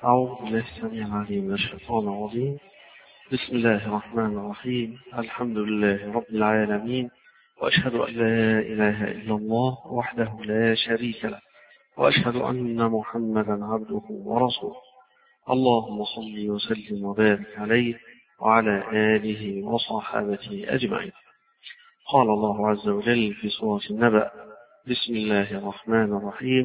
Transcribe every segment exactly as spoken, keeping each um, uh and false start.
أعوذ بالله السميع العليم من الشيطان الرجيم. بسم الله الرحمن الرحيم. الحمد لله رب العالمين، وأشهد أن لا إله إلا الله وحده لا شريك له، وأشهد أن محمدا عبده ورسوله. اللهم صل وسلم وبارك عليه وعلى آله وصحابته أجمعين. قال الله عز وجل في سورة النبأ: بسم الله الرحمن الرحيم.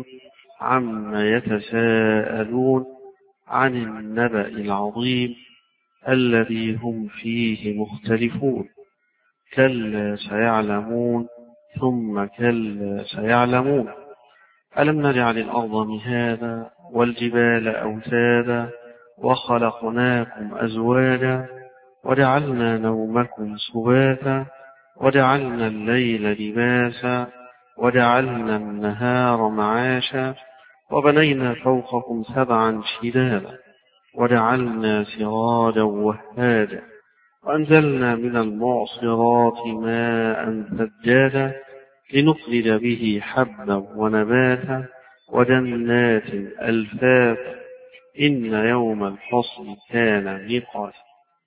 عما يتساءلون عن النبأ العظيم الذي هم فيه مختلفون، كلا سيعلمون ثم كلا سيعلمون. ألم نجعل الأرض مهادا والجبال أوتادا وخلقناكم أزواجا وجعلنا نومكم سباتا وجعلنا الليل لباسا وجعلنا النهار معاشا وبنينا فوقكم سبعا شدادا وجعلنا سراجا وهاجا وأنزلنا من المعصرات ماء ثجاجا لنخرج به حبا ونباتا وجنات ألفافا إن يوم الفصل كان ميقاتا.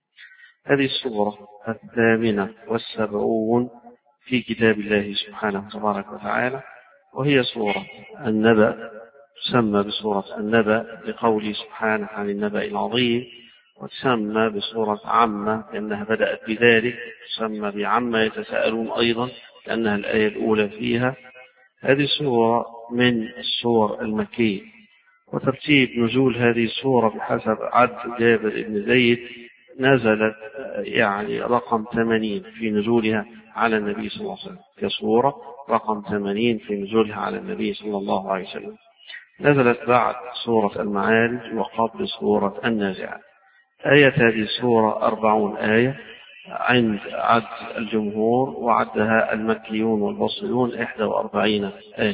هذه السورة الثامنة والسبعون في كتاب الله سبحانه تبارك وتعالى، وهي سورة النبأ، تسمى بسورة النبأ لقوله سبحانه عن النبأ العظيم، وتسمى بسورة عامة لأنها بدأت بذلك، تسمى بعامة يتساءلون أيضا لأنها الآية الأولى فيها. هذه السورة من السور المكية، وترتيب نزول هذه السورة بحسب عد جابر بن زيد نزلت يعني رقم ثمانين في نزولها على النبي صلى الله عليه وسلم، كسورة رقم ثمانين في نزولها على النبي صلى الله عليه وسلم. نزلت بعد سورة المعارج وقبل سورة النازعات. آية هذه السورة أربعون آية عند عد الجمهور، وعدها المكيون والبصريون إحدى وأربعين آية.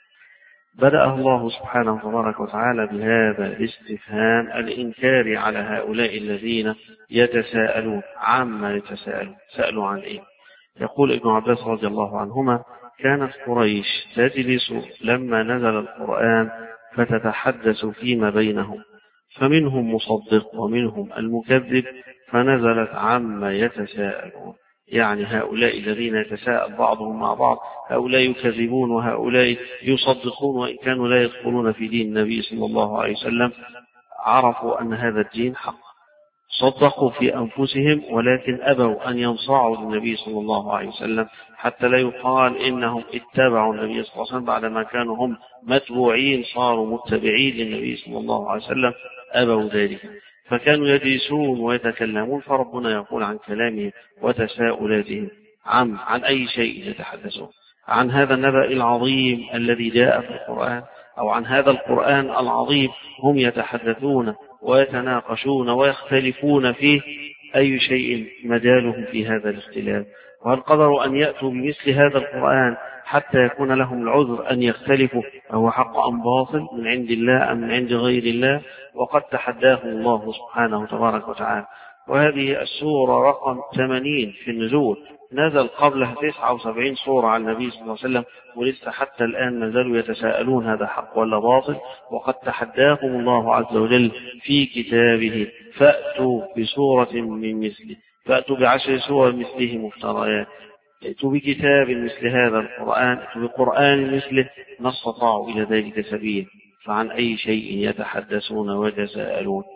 بدأ الله سبحانه تبارك وتعالى بهذا الاستفهام الإنكاري على هؤلاء الذين يتساءلون عما يتساءلون. سألوا عن إيه؟ يقول ابن عباس رضي الله عنهما: كانت قريش تجلس لما نزل القرآن فتتحدث فيما بينهم، فمنهم مصدق ومنهم المكذب، فنزلت عما يتساءلون. يعني هؤلاء الذين يتساءل بعضهم مع بعض، هؤلاء يكذبون وهؤلاء يصدقون، وإن كانوا لا يدخلون في دين النبي صلى الله عليه وسلم، عرفوا أن هذا الدين حق، صدقوا في أنفسهم ولكن أبوا أن ينصاعوا للنبي صلى الله عليه وسلم، حتى لا يقال إنهم اتبعوا النبي صلى الله عليه وسلم بعدما كانوا هم متبوعين صاروا متبعين للنبي صلى الله عليه وسلم. أبوا ذلك، فكانوا يجلسون ويتكلمون. فربنا يقول عن كلامهم وتساؤلاتهم عن عن أي شيء يتحدثون، عن هذا النبأ العظيم الذي جاء في القرآن، أو عن هذا القرآن العظيم هم يتحدثون ويتناقشون ويختلفون فيه. أي شيء مجالهم في هذا الاختلاف؟ وهل قدروا أن يأتوا بمثل هذا القرآن حتى يكون لهم العذر أن يختلفوا أهو حق أم باطل، من عند الله أم من عند غير الله؟ وقد تحداهم الله سبحانه تبارك وتعالى. وهذه السورة رقم ثمانين في النزول، نزل قبلها تسعة وسبعين سورة على النبي صلى الله عليه وسلم، ولسه حتى الآن نزلوا يتساءلون هذا حق ولا باطل. وقد تحداهم الله عز وجل في كتابه: فأتوا بسورة من مثله، فأتوا بعشر سور مثله مفتريات، ائتوا بكتاب مثل هذا القرآن، ائتوا بقرآن مثله، ما استطاعوا إلى ذلك سبيل. فعن أي شيء يتحدثون ويتساءلون؟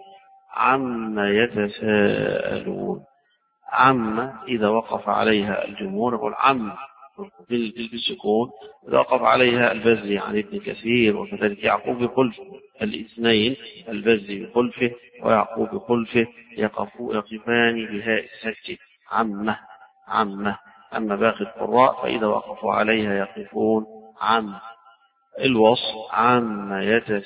عما يتساءلون. عما إذا وقف عليها الجمهور يقول عم بالسكون، إذا وقف عليها البزي عن ابن كثير، وكذلك يعقوب بخلفه، الاثنين البزي بخلفه ويعقوب بخلفه يقفان بهاء السكت عمه عمه. أما باقي القراء فإذا وقفوا عليها يقفون عم. الوصف عما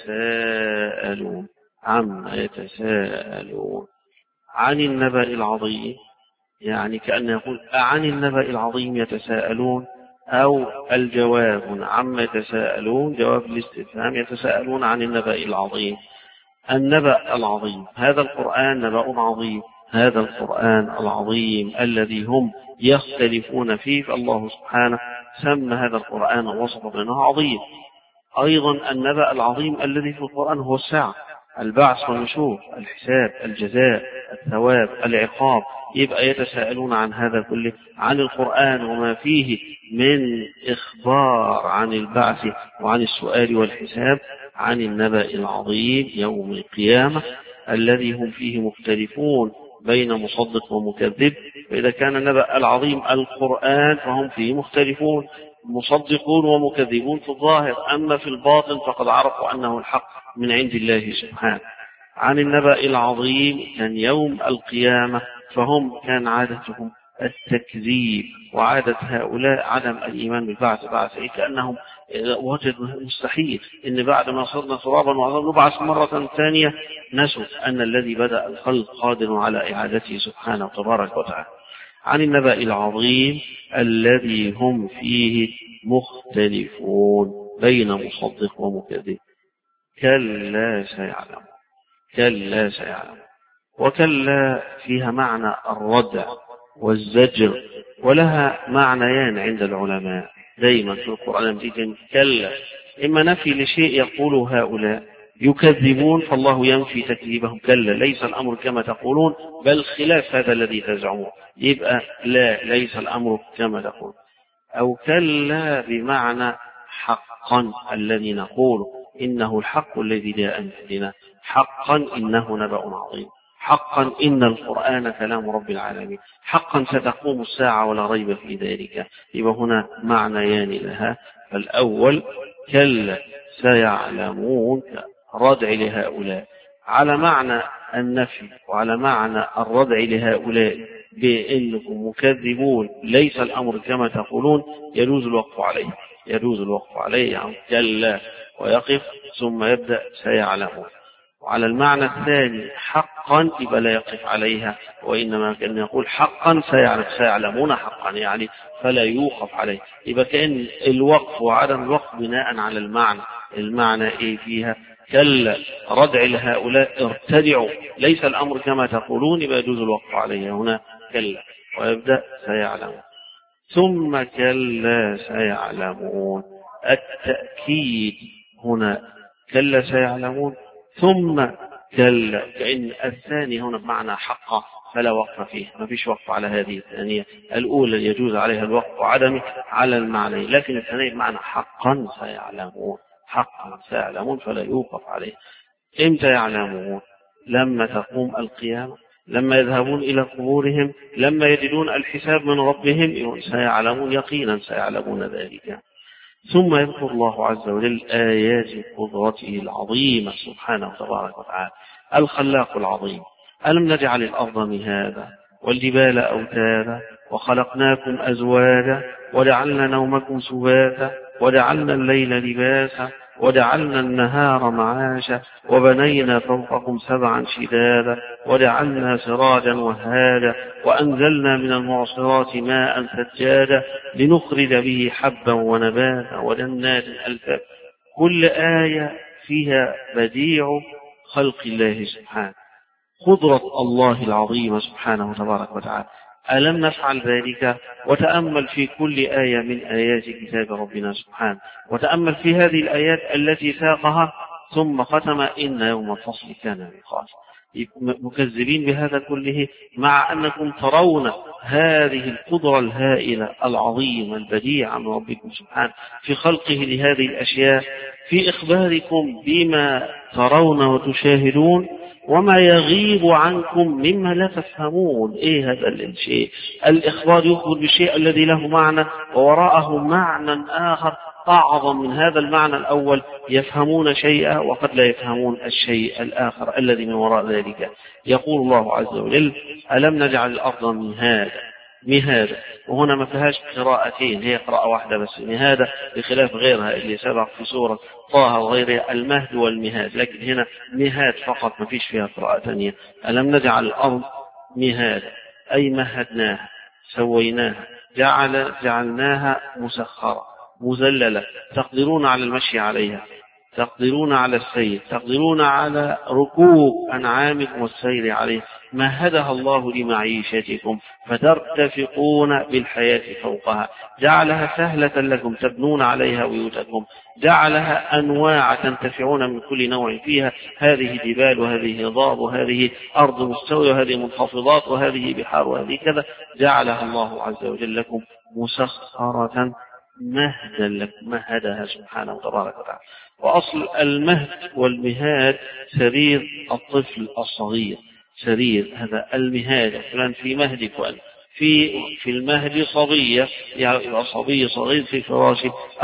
يتساءلون، عما يتساءلون عن النبأ العظيم، يعني كأن يقول عن النبأ العظيم يتساءلون، أو الجواب عما يتساءلون جواب الاستفهام، يتساءلون عن النبأ العظيم. النبأ العظيم، هذا القرآن نبأ عظيم، هذا القرآن العظيم الذي هم يختلفون فيه، فالله سبحانه سمى هذا القرآن ووصف بأنه عظيم. أيضا النبأ العظيم الذي في القرآن هو الساعة، البعث والنشور، الحساب، الجزاء، الثواب، العقاب. يبقى يتساءلون عن هذا كله، عن القرآن وما فيه من إخبار عن البعث وعن السؤال والحساب، عن النبأ العظيم يوم القيامة الذي هم فيه مختلفون بين مصدق ومكذب. فإذا كان النبأ العظيم القرآن فهم فيه مختلفون، مصدقون ومكذبون في الظاهر، أما في الباطن فقد عرفوا أنه الحق من عند الله سبحانه. عن النبأ العظيم كان يوم القيامة فهم كان عادتهم التكذيب، وعادة هؤلاء عدم الإيمان بالبعث بعث إيه، كأنهم وجدوا مستحيل إن بعد ما صرنا ترابا وعظام نبعث مرة ثانية. نسوا أن الذي بدأ الخلق قادر على إعادته سبحانه تبارك وتعالى. عن النبأ العظيم الذي هم فيه مختلفون بين مصدق ومكذب. كلا سيعلم، كلا سيعلم. وكلا فيها معنى الردع والزجر، ولها معنيان عند العلماء دائما في القرآن. تيجي كلا إما نفي لشيء يقول هؤلاء يكذبون فالله ينفي تكذيبهم، كلا ليس الأمر كما تقولون بل خلاف هذا الذي تزعمون، يبقى لا ليس الأمر كما تقول. أو كلا بمعنى حقا الذي نقول إنه الحق الذي جاء بنا، حقا إنه نبأ عظيم، حقا إن القرآن كلام رب العالمين، حقا ستقوم الساعة ولا ريب في ذلك. يبقى هنا معنيان لها. فالأول كلا سيعلمون ردع لهؤلاء على معنى النفي وعلى معنى الردع لهؤلاء بأنكم مكذبون ليس الأمر كما تقولون، يجوز الوقف عليه، يجوز الوقف عليه يعني كلا ويقف ثم يبدأ سيعلمون. وعلى المعنى الثاني حقا يبقى لا يقف عليها، وإنما كان يقول حقا سيعلم، سيعلمون حقا يعني فلا يوقف عليه. يبقى كأن الوقف وعدم الوقف بناء على المعنى. المعنى إيه فيها؟ كلا ردع لهؤلاء ارتدعوا ليس الأمر كما تقولون، يبقى يجوز الوقف عليه هنا كلا ويبدأ سيعلمون. ثم كلا سيعلمون، التأكيد هنا كلا سيعلمون ثم كلا، كأن الثاني هنا بمعنى حقا فلا وقف فيه، ما فيش وقف على هذه الثانية. الأولى يجوز عليها الوقف وعدمه على المعنى، لكن الثانية بمعنى حقا سيعلمون، حقا سيعلمون فلا يوقف عليه. امتى يعلمون؟ لما تقوم القيامة، لما يذهبون إلى قبورهم، لما يجدون الحساب من ربهم سيعلمون يقينا، سيعلمون ذلك. ثم يذكر الله عز وجل آيات قدرته العظيمة سبحانه تبارك وتعالى. الخلاق العظيم. ألم نجعل الأرض مهادا والجبال أوتادا وخلقناكم أزواجا وجعلنا نومكم سباتا وجعلنا الليل لباسا وجعلنا النهار معاشا وبنينا فوقكم سبعا شدادا وجعلنا سراجا وهاجا وأنزلنا من المعصرات ماء ثجاجا لنخرج به حبا ونباتا وجنات ألفافا. كل آية فيها بديع خلق الله سبحانه، قدرة الله العظيمة سبحانه تبارك وتعالى. ألم نفعل ذلك؟ وتأمل في كل آية من آيات كتاب ربنا سبحانه، وتأمل في هذه الآيات التي ساقها ثم ختم إن يوم الفصل كان ميقاتا. مكذبين بهذا كله مع أنكم ترون هذه القدرة الهائلة العظيمة البديعة من ربكم سبحانه في خلقه لهذه الأشياء، في إخباركم بما ترون وتشاهدون وما يغيب عنكم مما لا تفهمون. إيه هذا الشيء؟ الإخبار يخبر بالشيء الذي له معنى ووراءه معنى آخر أعظم من هذا المعنى الأول، يفهمون شيئا وقد لا يفهمون الشيء الآخر الذي من وراء ذلك. يقول الله عز وجل ألم نجعل الأرض مهادا، مهادا، وهنا ما فيهاش قراءتين، هي قراءة واحدة بس، مهادا بخلاف غيرها اللي سبق في سورة طه وغيرها المهد والمهاد، لكن هنا مهاد فقط ما فيش فيها قراءة ثانية. ألم نجعل الأرض مهادا أي مهدناها سويناها، جعل جعلناها مسخرة مذللة تقدرون على المشي عليها، تقدرون على السير، تقدرون على ركوب أنعامكم والسير عليه، مهدها الله لمعيشتكم فترتفقون بالحياة فوقها، جعلها سهلة لكم تبنون عليها بيوتكم، جعلها أنواع تنتفعون من كل نوع فيها، هذه جبال وهذه هضاب وهذه أرض مستوية وهذه منخفضات وهذه بحار وهذه كذا، جعلها الله عز وجل لكم مسخرة مهدا لكم، مهدها سبحانه وتبارك وتعالى. وأصل المهد والمهاد سرير الطفل الصغير، سرير هذا المهاد، فلان في مهدك وأن في في المهد صبية، يعني صبي صغير في فراش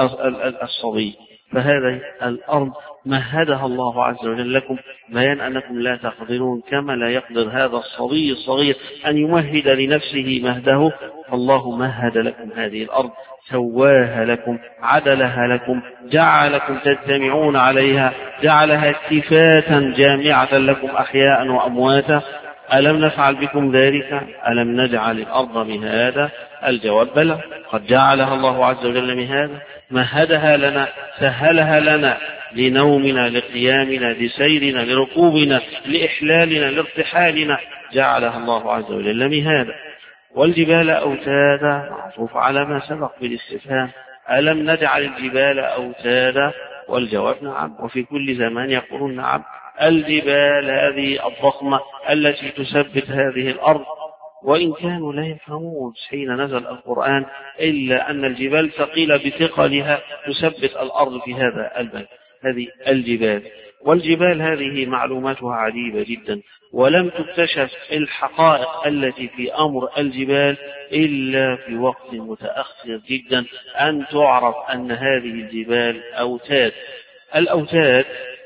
الصبي. فهذه الأرض مهدها الله عز وجل لكم، بيان أنكم لا تقدرون كما لا يقدر هذا الصبي الصغير أن يمهد لنفسه مهده، فالله مهد لكم هذه الأرض، سواها لكم، عدلها لكم، جعلكم تجتمعون عليها، جعلها كفاة جامعة لكم أحياء وأمواتا. ألم نفعل بكم ذلك؟ ألم نجعل الأرض مهادا؟ الجواب بلى، قد جعلها الله عز وجل مهادا، مهدها لنا، سهلها لنا لنومنا، لقيامنا، لسيرنا، لركوبنا، لإحلالنا، لارتحالنا، جعلها الله عز وجل مهادا. والجبال أوتادا، معطوف على ما سبق بالاستفهام، ألم نجعل الجبال أوتادا؟ والجواب نعم، وفي كل زمان يقولون نعم. الجبال هذه الضخمة التي تثبت هذه الأرض، وإن كانوا لا يفهمون حين نزل القرآن إلا أن الجبال ثقيلة بثقلها تثبت الأرض في هذا البلد، هذه الجبال. والجبال هذه معلوماتها عجيبة جدا، ولم تكتشف الحقائق التي في أمر الجبال إلا في وقت متأخر جدا أن تعرف أن هذه الجبال أوتاد. الأوتاد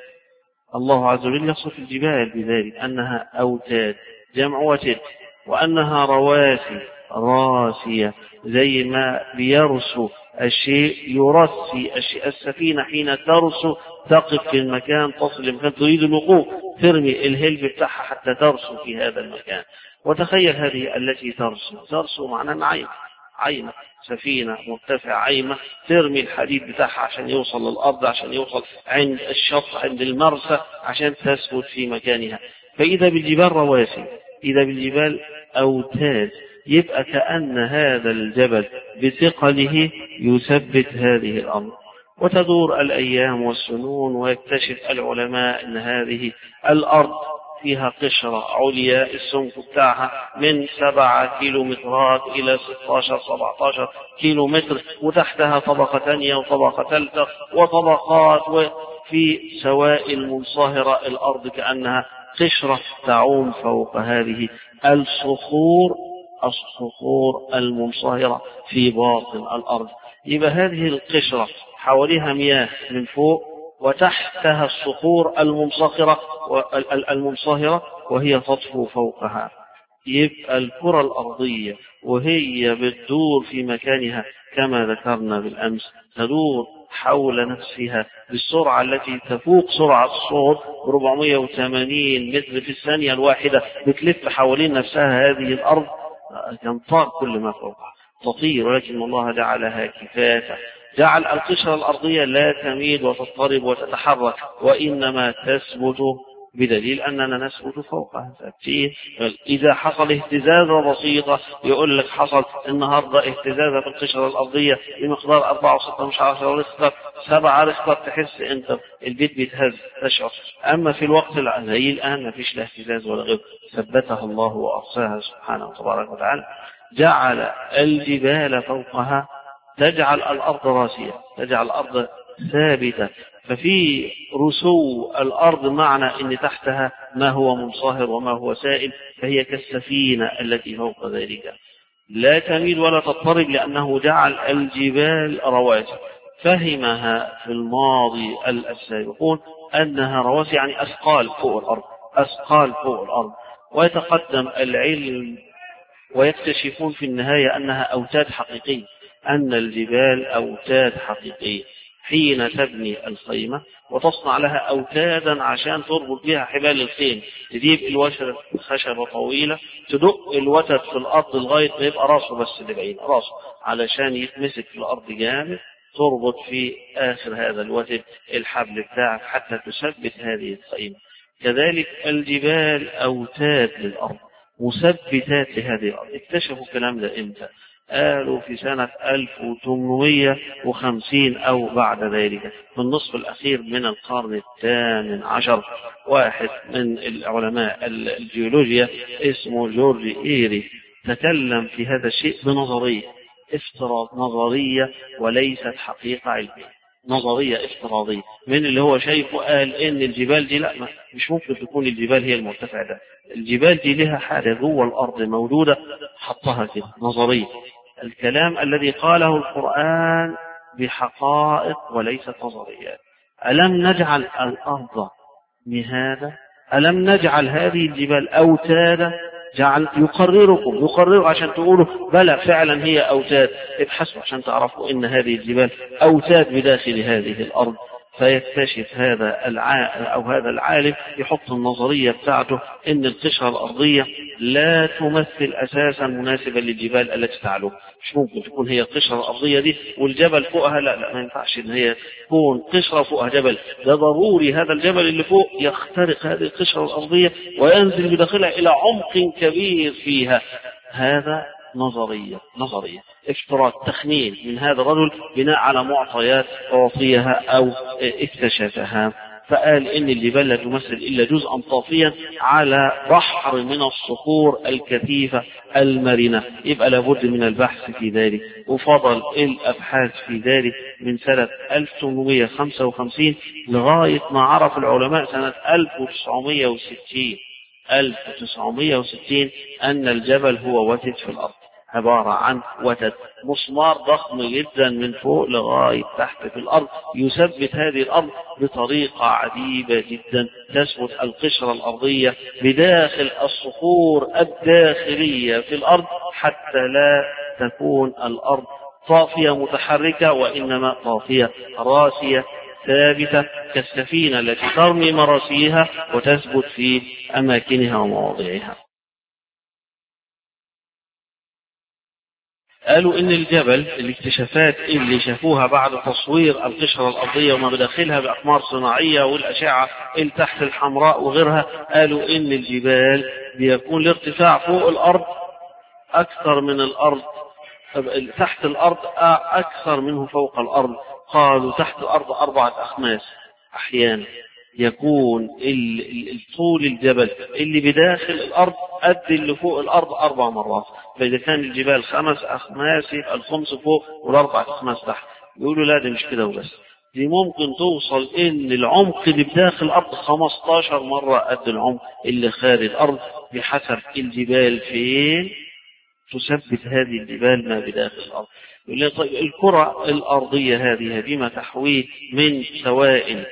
الله عز وجل يصف الجبال بذلك أنها أوتاد جمع وتد، وأنها رواسي راسية، زي ما بيرسو الشيء يرسي الشيء. السفينة حين ترسو تقف في المكان، تصل المكان، تريد الوقوف، ترمي الهلب بتاعها حتى ترسو في هذا المكان. وتخيل هذه التي ترسو، ترسو معنى عيمة، عيمة سفينة مرتفعة عيمة، ترمي الحديد بتاعها عشان يوصل للأرض، عشان يوصل عند الشط عند المرسى عشان تثبت في مكانها. فإذا بالجبال رواسي، إذا بالجبال أوتاد، يبقى كأن هذا الجبل بثقله يثبت هذه الأرض. وتدور الأيام والسنون ويكتشف العلماء أن هذه الأرض فيها قشرة عليا السمك بتاعها من سبعة كيلو مترات إلى ستة عشر سبعة عشر كيلو متر، وتحتها طبقة ثانية وطبقة ثالثة وطبقات، وفي سوائل منصهرة الأرض كأنها قشرة تعوم فوق هذه الصخور، الصخور المنصهرة في باطن الأرض. يبقى هذه القشرة حواليها مياه من فوق، وتحتها الصخور المنصهرة المنصهرة وهي تطفو فوقها. يبقى الكرة الأرضية وهي بتدور في مكانها كما ذكرنا بالأمس، تدور حول نفسها بالسرعة التي تفوق سرعة الصوت أربعمائة وثمانين متر في الثانية الواحدة، بتلف حوالين نفسها هذه الأرض، تنطار كل ما فوقها، تطير، ولكن الله جعلها كفاة، جعل القشرة الأرضية لا تميل وتضطرب وتتحرك، وإنما تثبت بدليل أننا نثبت فوقها. إذا حصل اهتزازة بسيطة يقول لك حصل النهاردة اهتزازة في القشرة الأرضية بمقدار أربعة وستة مش عشرة رختر سبعة رختر، تحس أنت البيت بيتهز تشعر. أما في الوقت زي الآن ما فيش لا اهتزاز ولا غير، ثبتها الله وأرساها سبحانه وتبارك وتعالى. جعل الجبال فوقها، تجعل الأرض راسية، تجعل الأرض ثابتة. ففي رسو الأرض معنى أن تحتها ما هو منصهر وما هو سائل، فهي كالسفينة التي فوق ذلك، لا تميل ولا تضطرب لأنه جعل الجبال رواسي. فهمها في الماضي السابقون أنها رواسي يعني أثقال فوق الأرض، أثقال فوق الأرض. ويتقدم العلم ويكتشفون في النهاية أنها أوتاد حقيقية، أن الجبال أوتاد حقيقية. حين تبني الخيمة وتصنع لها أوتادا عشان تربط بها حبال الخيم، تجيب الوتد خشبة طويلة تدق الوتد في الأرض لغاية ما يبقى راسه بس اللي بعيد راسه علشان يتمسك في الأرض جامد، تربط في آخر هذا الوتد الحبل بتاعك حتى تثبت هذه القائمة. كذلك الجبال أوتاد للأرض مثبتات لهذه الأرض. اكتشفوا الكلام ده إمتى؟ قالوا في سنة ألف وثمانمائة وخمسين أو بعد ذلك في النصف الأخير من القرن الثامن عشر. واحد من العلماء الجيولوجيا اسمه جورج إيري تكلم في هذا الشيء بنظرية افتراض نظرية وليست حقيقة علمية، نظرية افتراضية من اللي هو شايفه. قال إن الجبال دي لا مش ممكن تكون الجبال هي المرتفع ده، الجبال دي لها حاجة جوه الأرض موجودة حطها كده نظرية. الكلام الذي قاله القرآن بحقائق وليست نظريات. ألم نجعل الأرض مهادا؟ ألم نجعل هذه الجبال أوتادا؟ جعل يقرركم يقرر عشان تقولوا بلى فعلا هي أوتاد. ابحثوا عشان تعرفوا إن هذه الجبال أوتاد بداخل هذه الأرض. فيكتشف هذا العالم أو هذا العالم يحط النظرية بتاعته إن القشرة الأرضية لا تمثل أساسا مناسبا للجبال التي تعلو. مش ممكن تكون هي القشرة الأرضية دي والجبل فوقها، لا لا ما ينفعش إن هي تكون قشرة فوقها جبل. ده ضروري هذا الجبل اللي فوق يخترق هذه القشرة الأرضية وينزل بداخلها إلى عمق كبير فيها. هذا نظرية نظرية افتراض تخمين من هذا الرجل بناء على معطيات أعطيها أو اكتشفها. فقال إن الجبال لا تمثل إلا جزءا طافيا على بحر من الصخور الكثيفة المرنة. يبقى لابد من البحث في ذلك. وفضل الأبحاث في ذلك من سنة ألف وثمانمائة وخمسة وخمسين لغاية ما عرف العلماء سنة ألف وتسعمائة وستين ألف وتسعمائة وستين أن الجبل هو وتد في الأرض، عبارة عن وتد مسمار ضخم جدا من فوق لغاية تحت في الأرض يثبت هذه الأرض بطريقة عجيبة جدا. تثبت القشرة الأرضية بداخل الصخور الداخلية في الأرض حتى لا تكون الأرض طافية متحركة وإنما طافية راسية ثابتة كالسفينة التي ترمي مراسيها وتثبت في أماكنها ومواضعها. قالوا إن الجبل الاكتشافات اللي شافوها بعد تصوير القشرة الأرضية وما بداخلها بأقمار صناعية والأشعة اللي تحت الحمراء وغيرها، قالوا إن الجبال بيكون الارتفاع فوق الأرض أكثر من الأرض تحت الأرض أكثر منه فوق الأرض. قالوا تحت الأرض أربعة أخماس. أحيانا يكون طول الجبل اللي بداخل الأرض قد اللي فوق الأرض أربع مرات. فإذا كان الجبال خمس أخماس يبقى الخمس فوق والأربع أخماس تحت. يقولوا لا ده مش كده وبس، دي ممكن توصل إن العمق اللي بداخل الأرض خمستاشر مرة قد العمق اللي خارج الأرض بحسب الجبال فين تثبت هذه الجبال ما بداخل الأرض. طيب الكرة الأرضية هذه بما تحويه من سوائل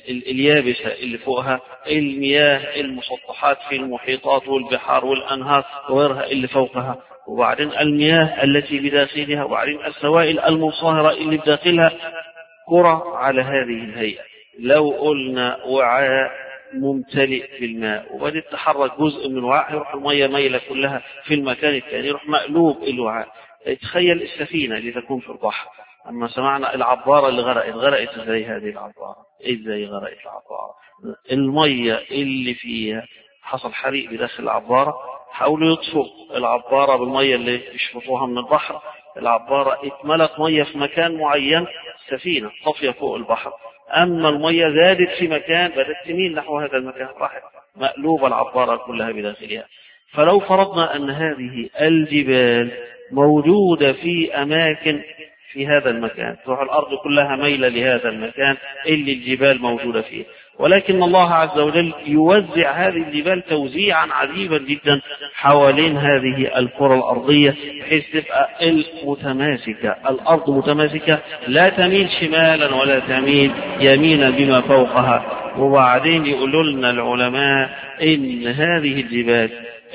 اليابسة اللي فوقها، المياه المسطحات في المحيطات والبحار والأنهار وغيرها اللي فوقها، وبعدين المياه التي بداخلها، وبعدين السوائل المنصهرة اللي بداخلها. كرة على هذه الهيئة. لو قلنا وعاء ممتلئ بالماء وبدأت تحرك جزء من الوعاء يروح المية ميلة كلها في المكان الثاني يروح مقلوب الوعاء. تخيل السفينة اللي تكون في البحر. أما سمعنا العبارة اللي غرقت غرقت ازاي هذه العبارة؟ ازاي غرقت العبارة؟ المية اللي فيها حصل حريق بداخل العبارة، حاولوا يطفوا العبارة بالمية اللي يشفطوها من البحر. العبارة اتملت مية في مكان معين، سفينة طافية فوق البحر. أما المية زادت في مكان بدأت تميل نحو هذا المكان راحت مقلوبة العبارة كلها بداخلها. فلو فرضنا أن هذه الجبال موجودة في أماكن في هذا المكان تروح الأرض كلها ميلة لهذا المكان اللي الجبال موجودة فيه، ولكن الله عز وجل يوزع هذه الجبال توزيعا عجيبا جدا حوالين هذه الكرة الأرضية بحيث تبقى المتماسكة الأرض متماسكة لا تميل شمالا ولا تميل يمينا بما فوقها. وبعدين يقولوا لنا العلماء إن هذه الجبال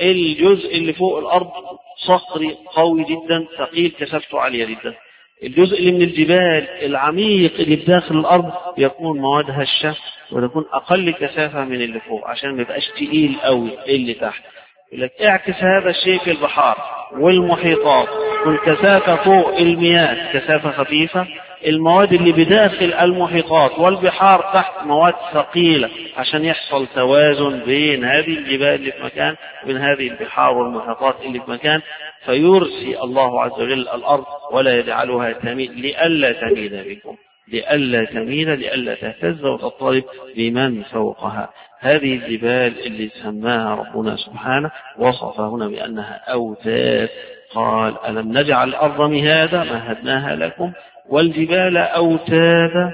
الجزء اللي فوق الأرض صخري قوي جدا ثقيل كثافته عالية جدا، الجزء اللي من الجبال العميق اللي بداخل الأرض يكون مواد هشة وتكون أقل كثافة من اللي فوق عشان ما يبقاش تقيل قوي اللي تحت. لك اعكس هذا الشيء في البحار والمحيطات، والكثافة فوق المياه كثافة خفيفة، المواد اللي بداخل المحيطات والبحار تحت مواد ثقيلة عشان يحصل توازن بين هذه الجبال اللي في مكان وبين هذه البحار والمحيطات اللي في مكان، فيرسي الله عز وجل الأرض ولا يجعلها تميل لئلا تميل بكم، لئلا تميل لئلا تهتز وتضطرب بمن فوقها. هذه الجبال اللي سماها ربنا سبحانه وصفها هنا بأنها أوتاد، قال ألم نجعل الأرض مهادا مهدناها لكم والجبال أوتادا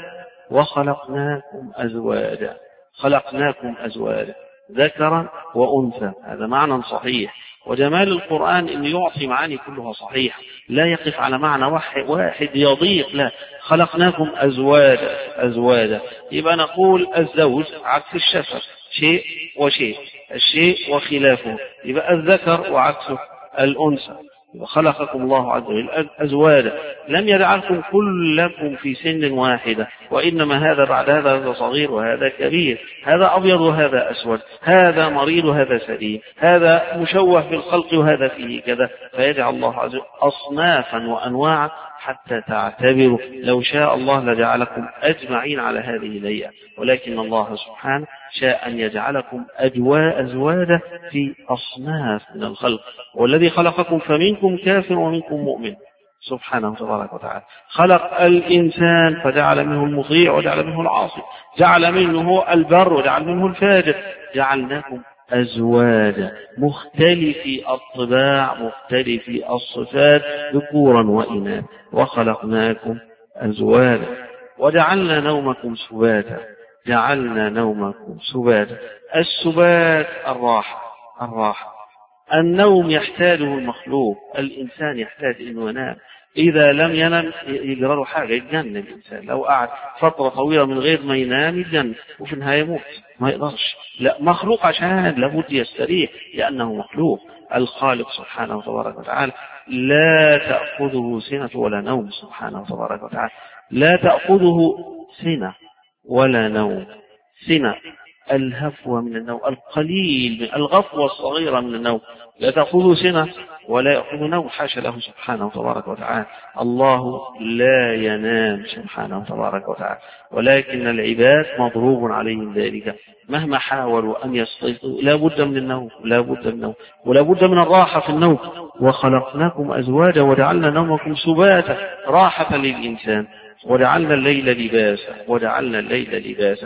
وخلقناكم أزواجا، خلقناكم أزواجا ذكرا وأنثى. هذا معنى صحيح، وجمال القرآن أن يعطي معاني كلها صحيحة، لا يقف على معنى واحد يضيق، لا، خلقناكم أزواجا أزواجا. يبقى نقول الزوج عكس الشفر، شيء وشيء، الشيء وخلافه، يبقى الذكر وعكسه الأنثى. خلقكم الله عز وجل أزواجا، لم يجعلكم كلكم في سن واحدة، وإنما هذا بعد هذا هذا صغير وهذا كبير، هذا أبيض وهذا أسود، هذا مريض وهذا سليم، هذا مشوه في الخلق وهذا فيه كذا، فيجعل الله عز وجل أصنافا وأنواعا حتى تعتبروا. لو شاء الله لجعلكم أجمعين على هذه الهيئة، ولكن الله سبحانه شاء أن يجعلكم أجواء أزواجا في أصناف من الخلق. والذي خلقكم فمنكم كافر ومنكم مؤمن سبحانه تبارك وتعالى. خلق الإنسان فجعل منه المطيع وجعل منه العاصي، جعل منه البر وجعل منه الفاجر، جعلناكم أزواجا مختلفي الطباع مختلفي الصفات ذكورا وإناثا وخلقناكم أزواجا وجعلنا نومكم سباتا، جعلنا نومكم سباتا. السبات الراحة، الراحة النوم يحتاجه المخلوق، الإنسان يحتاج إنه ينام، إذا لم ينام يجرى له حاجة، يتجنن الإنسان، لو قعد فترة طويلة من غير ما ينام يتجنن وفي النهاية يموت، ما يقدرش. لا، مخلوق عشان لابد يستريح لأنه مخلوق. الخالق سبحانه تبارك وتعالى لا تأخذه سنة ولا نوم، سبحانه تبارك وتعالى لا تأخذه سنة ولا نوم. سنة الهفوة من النوم، القليل من الغفوة الصغيرة من النوم، لا تأخذه سنة ولا يأخذ نوم، حاشا له سبحانه تبارك وتعالى. الله لا ينام سبحانه تبارك وتعالى، ولكن العباد مضروب عليهم ذلك، مهما حاولوا أن يستيقظوا لا بد من النوم، لا بد من النوم ولا بد من الراحة في النوم. وخلقناكم أزواجا وجعلنا نومكم سباتا، راحة للإنسان، وجعلنا الليل لباسا، وجعلنا الليل لباسا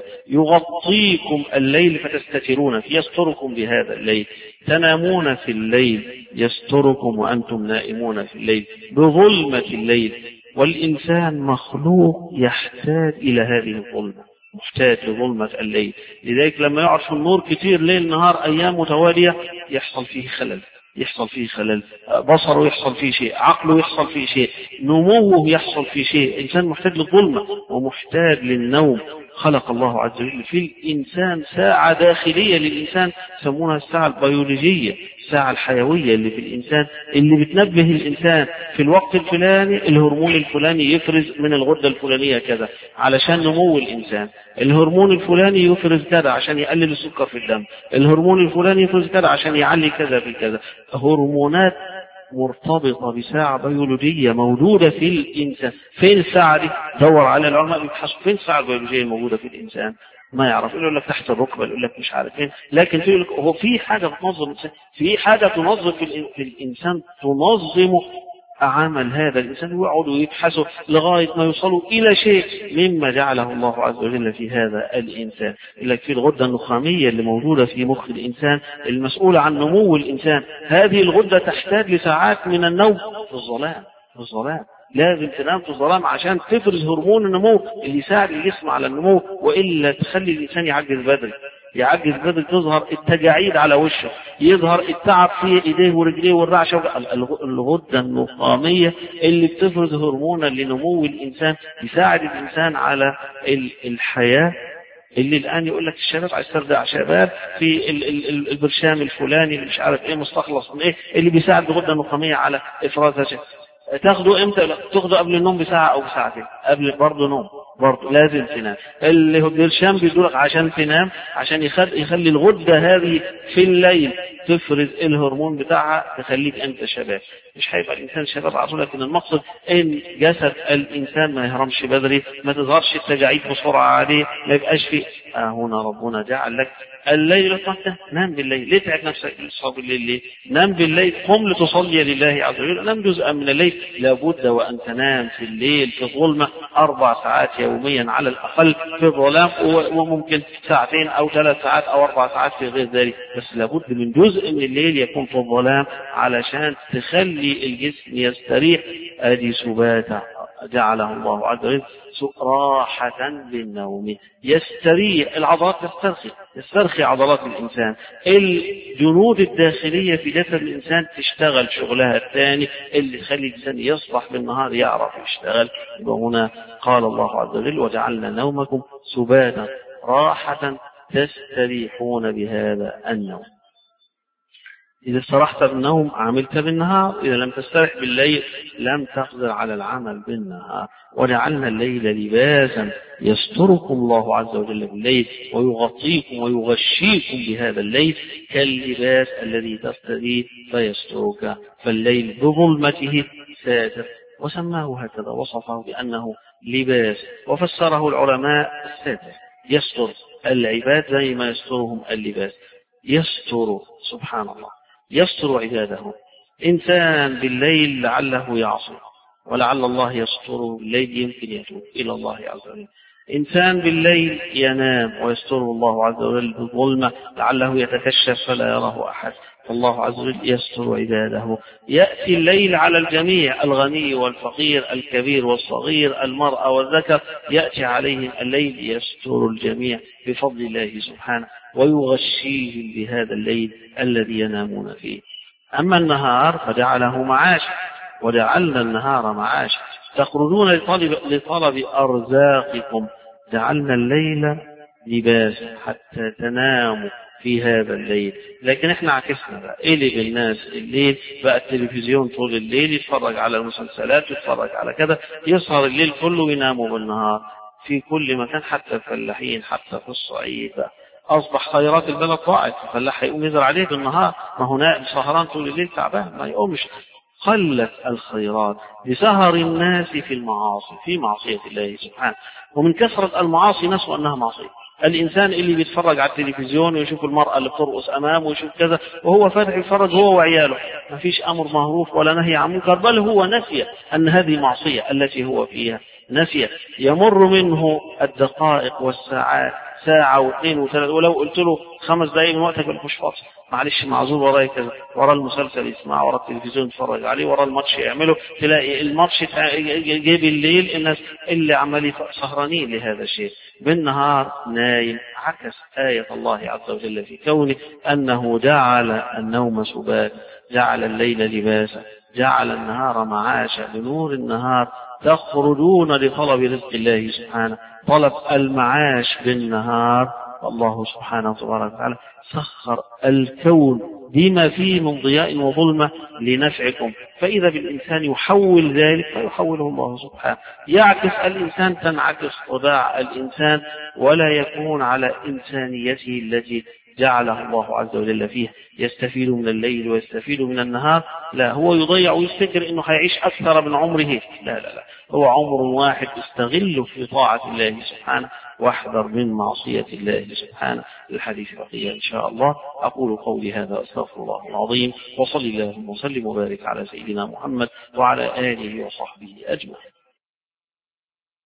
يغطيكم الليل فتستترون فيه، يستركم بهذا الليل، تنامون في الليل يستركم وأنتم نائمون في الليل بظلمة الليل. والإنسان مخلوق يحتاج إلى هذه الظلمة، محتاج لظلمة الليل، لذلك لما يقعد في النور كتير ليل نهار أيام متوالية يحصل فيه خلل، يحصل فيه خلل، بصره يحصل فيه شيء، عقله يحصل فيه شيء، نموه يحصل فيه شيء. إنسان محتاج للظلمة ومحتاج للنوم. خلق الله عز وجل في الإنسان ساعة داخلية للإنسان يسمونها الساعة البيولوجية، الساعة الحيوية اللي في الإنسان، اللي بتنبه الإنسان في الوقت الفلاني الهرمون الفلاني يفرز من الغدة الفلانية كذا علشان نمو الإنسان، الهرمون الفلاني يفرز كذا عشان يقلل السكر في الدم، الهرمون الفلاني يفرز كذا عشان يعلي كذا في كذا. هرمونات مرتبطة بساعة بيولوجية موجودة في الإنسان. فين الساعة دي؟ دور على العلماء بيبحثوا فين الساعة البيولوجية الموجودة في الإنسان، ما يعرف، يقول لك تحت الركبة، يقول لك مش عارف فين، لكن تقول لك هو في حاجة تنظم، في حاجة تنظم في الإنسان تنظم عمل هذا الإنسان، ويقعدوا يبحثوا لغاية ما يوصلوا إلى شيء مما جعله الله عز وجل في هذا الإنسان. لك في الغدة النخامية اللي موجودة في مخ الإنسان المسؤولة عن نمو الإنسان، هذه الغدة تحتاج لساعات من النوم في الظلام، في الظلام لازم تنام في الظلام عشان تفرز هرمون النمو اللي يساعد الجسم على النمو، وإلا تخلي الإنسان يعجز بدري، يعجز بدري، تظهر التجاعيد على وشه، يظهر التعب في ايديه ورجليه والرعشه. الغده النخاميه اللي بتفرز هرمونا لنمو الانسان يساعد الانسان على الحياه، اللي الان يقول لك الشباب عايز ترجع شباب في البرشام الفلاني اللي مش عارف ايه مستخلص من ايه اللي بيساعد الغده النخاميه على افرازها. تاخده امتى؟ تاخده قبل النوم بساعه او بساعتين، قبل برضه نوم برضه لازم تنام. اللي هو البرشام بيدولك عشان تنام، عشان يخلي, يخلي الغده هذه في الليل تفرز الهرمون بتاعها تخليك انت شباب. مش هيبقى الإنسان شباب على طول، لكن المقصد إن جسد الإنسان ما يهرمش بدري، ما تظهرش التجاعيد بسرعة عليه، ما يبقاش فيه. آه هنا ربنا جعل لك الليل طهرا، نام بالليل. ليه تعب نفسك تصلي بالليل؟ ليه؟ نام بالليل، قم لتصلي لله عز وجل، نام جزءا من الليل. لابد وأن تنام في الليل في ظلمة أربع ساعات يوميا على الأقل في الظلام، وممكن ساعتين أو ثلاث ساعات أو أربع ساعات في غير ذلك، بس لابد من جزء من الليل يكون في الظلام علشان تخلي الجسم يستريح. ادي سباتا جعله الله عز وجل راحة للنوم، يستريح العضلات، تسترخي يسترخي عضلات الإنسان، الجنود الداخلية في جسد الإنسان تشتغل شغلها الثاني اللي يخلي الإنسان يصبح بالنهار يعرف يشتغل. وهنا قال الله عز وجل وجعلنا نومكم سباتا راحة تستريحون بهذا النوم. إذا استرحت بالنوم عملت بالنهار، إذا لم تسترح بالليل لم تقدر على العمل بالنهار. وجعلنا الليل لباسا يستركم الله عز وجل بالليل ويغطيكم ويغشيكم بهذا الليل كاللباس الذي ترتديه فيسترك، فالليل بظلمته ساتر، وسماه هكذا، وصفه بأنه لباس، وفسره العلماء الساتر يستر العباد زي ما يسترهم اللباس. يستر سبحان الله، يستر عباده. إنسان بالليل لعله يعصي ولعل الله يستره بالليل، يمكن يتوب إلى الله عز وجل. إنسان بالليل ينام ويستره الله عز وجل بالظلمة لعله يتكشف فلا يراه أحد، فالله عز وجل يستر عباده. يأتي الليل على الجميع، الغني والفقير، الكبير والصغير، المرأة والذكر، يأتي عليهم الليل يستر الجميع بفضل الله سبحانه ويغشيهم بهذا الليل الذي ينامون فيه. أما النهار فجعله معاشا، وجعلنا النهار معاشا تخرجون لطلب, لطلب أرزاقكم، جعلنا الليل لباسا حتى تناموا في هذا الليل. لكن احنا عكسنا بقى، قلب الناس الليل بقى التلفزيون طول الليل، يتفرج على المسلسلات، يتفرج على كذا، يسهر الليل كله ويناموا بالنهار في كل مكان، حتى الفلاحين حتى في الصعيد بقى. أصبح خيرات البلد ضاعت، الفلاح يقوم يزرع عليه بالنهار، ما هنا سهران طول الليل تعبان ما يقومش. قلت الخيرات بسهر الناس في المعاصي، في معصية الله سبحانه. ومن كثرة المعاصي نسوا أنها معصية. الإنسان اللي بيتفرج على التلفزيون ويشوف المرأة اللي بترقص أمامه ويشوف كذا وهو فاتح يتفرج هو وعياله، ما فيش أمر معروف ولا نهي عن منكر، بل هو نسي أن هذه معصية التي هو فيها، نسي. يمر منه الدقائق والساعات، ساعة واثنين وثلاثة، ولو قلت له خمس دقائق من وقتك مش فاضي، معلش معذور، وراي كذا، ورا المسلسل يسمع، ورا التلفزيون يتفرج عليه، ورا الماتش يعمله، تلاقي الماتش جاي بالليل الناس اللي عمالين سهرانين لهذا الشيء، بالنهار نايم. عكس آية الله عز وجل في كونه أنه جعل النوم سبات، جعل الليل لباسا، جعل النهار معاشا. بنور النهار تخرجون لطلب رزق الله سبحانه، طلب المعاش بالنهار. الله سبحانه وتعالى سخر الكون بما فيه من ضياء وظلمة لنفعكم، فإذا بالإنسان يحول ذلك فيحوله الله سبحانه. يعكس الإنسان تنعكس طباع الإنسان، ولا يكون على إنسانيته التي جعله الله عز وجل فيه، يستفيد من الليل ويستفيد من النهار. لا، هو يضيع ويفتكر انه هيعيش اكثر من عمره. لا لا لا، هو عمر واحد استغله في طاعة الله سبحانه، واحذر من معصية الله سبحانه. الحديث بقية إن شاء الله. أقول قولي هذا أستغفر الله العظيم، وصلي الله وسلم وبارك على سيدنا محمد وعلى آله وصحبه أجمعين.